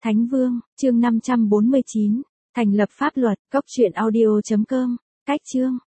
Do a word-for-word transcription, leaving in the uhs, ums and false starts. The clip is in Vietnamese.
Thánh Vương, chương năm trăm bốn mươi chín, thành lập pháp luật, cốc truyện audio chấm com, cách chương.